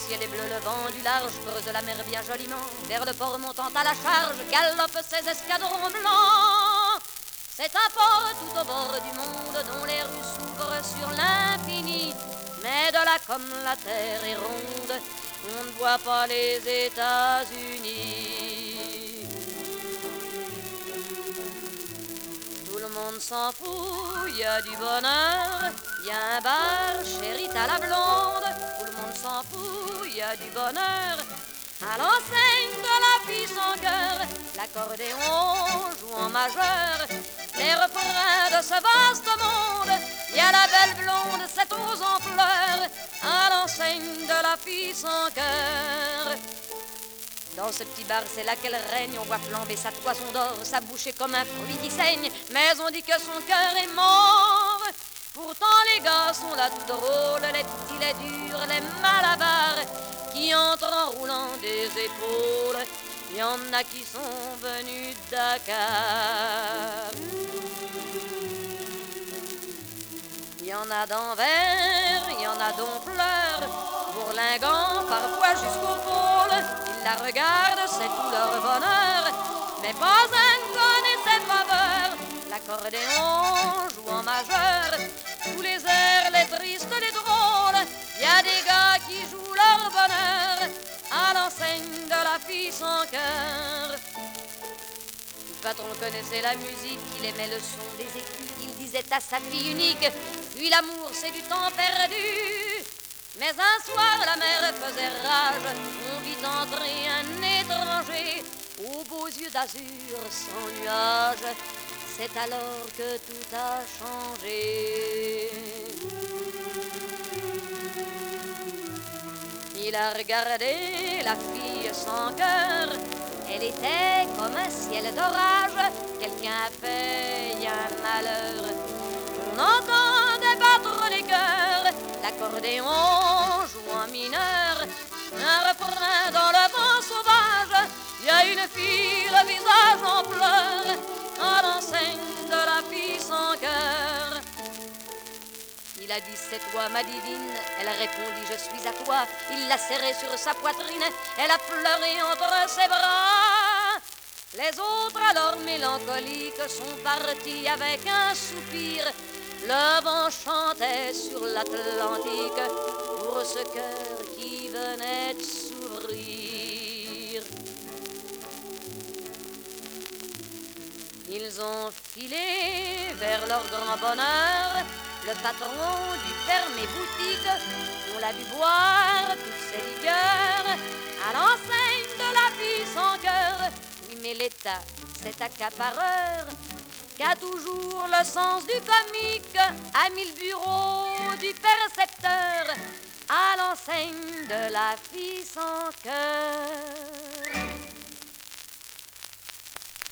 ciel est bleu, le vent du large creuse la mer bien joliment. Vers le port montant à la charge, galopent ses escadrons blancs. C'est un port tout au bord du monde, dont les rues s'ouvrent sur l'infini. Mais de là comme la terre est ronde, on ne voit pas les États-Unis. Tout le monde s'en fout, y a du bonheur, y a un bar, chérie à la blonde. Tout le monde s'en fout, y a du bonheur. À l'enseigne de la fille sans cœur, l'accordéon joue en majeur. Les refrains de ce vaste monde, y a la belle blonde, cette rose en fleurs. À l'enseigne de la fille sans cœur. Dans ce petit bar, c'est là qu'elle règne. On voit flamber sa toison d'or, sa bouche est comme un fruit qui saigne. Mais on dit que son cœur est mort. Pourtant les gars sont là tout drôles, les petits, les durs, les malabars, qui entrent en roulant des épaules. Y en a qui sont venus de Dakar. Y en a d'Anvers, y en a d'Honfleur, bourlingant parfois jusqu'au pôle. Ils la regardent, c'est tout leur bonheur, mais pas un ne connaît ses faveurs. L'accordéon joue en majeur, tous les airs, les tristes, les drôles. Y a des gars qui jouent leur bonheur à l'enseigne de la fille sans cœur. Le patron connaissait la musique, il aimait le son des écus, il disait à sa fille unique: puis l'amour c'est du temps perdu. Mais un soir la mer faisait rage, on vit entrer un étranger aux beaux yeux d'azur sans nuages. C'est alors que tout a changé. Il a regardé la fille sans cœur, elle était comme un ciel d'orage. Quelqu'un a fait un malheur, on entendait battre les cœurs. L'accordéon joue en mineur, un refrain dans le vent sauvage. Y a une fille, le visage en pleurs, à l'enseigne de la fille sans cœur. Il a dit: c'est toi ma divine. Elle a répondu: je suis à toi. Il l'a serrée sur sa poitrine, elle a pleuré entre ses bras. Les autres alors mélancoliques sont partis avec un soupir. Le vent chantait sur l'Atlantique pour ce cœur qui venait de s'ouvrir. Ils ont filé vers leur grand bonheur. Le patron du fermé boutique, on l'a vu boire toutes ses liqueurs à l'enseigne de la fille sans cœur. Oui, mais l'État, cet accapareur, qui a toujours le sens du comique, a mis le bureau du percepteur à l'enseigne de la fille sans cœur.